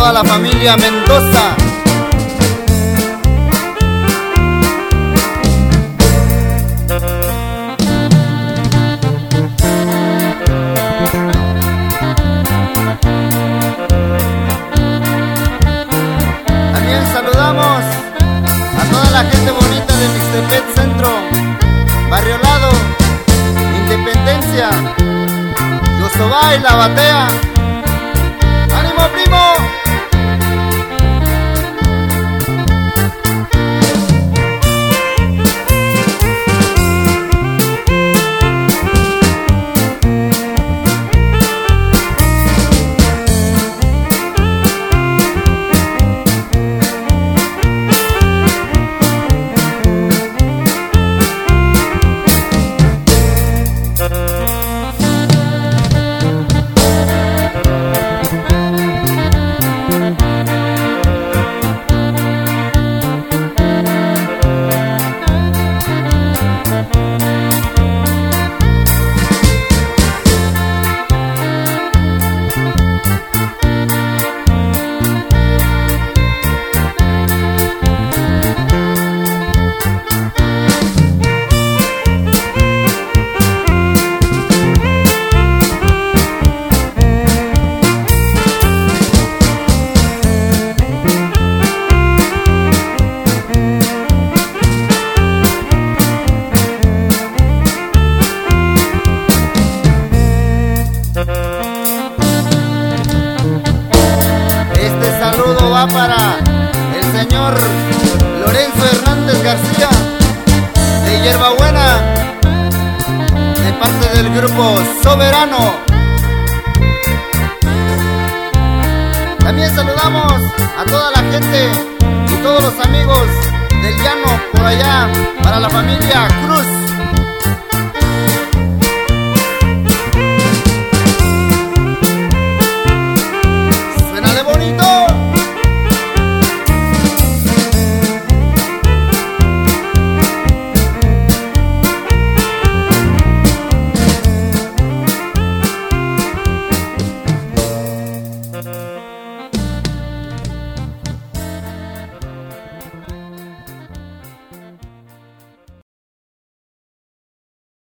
toda la familia Mendoza. También saludamos a toda la gente bonita de Mixtepec Centro, Barrio Lado, Independencia, Yostobá y La Batea. ¡Ánimo, primo! Saludo va para el señor Lorenzo Hernández García de Hierbabuena, de parte del grupo Soberano. También saludamos a toda la gente y todos los amigos del llano por allá, para la familia Cruz.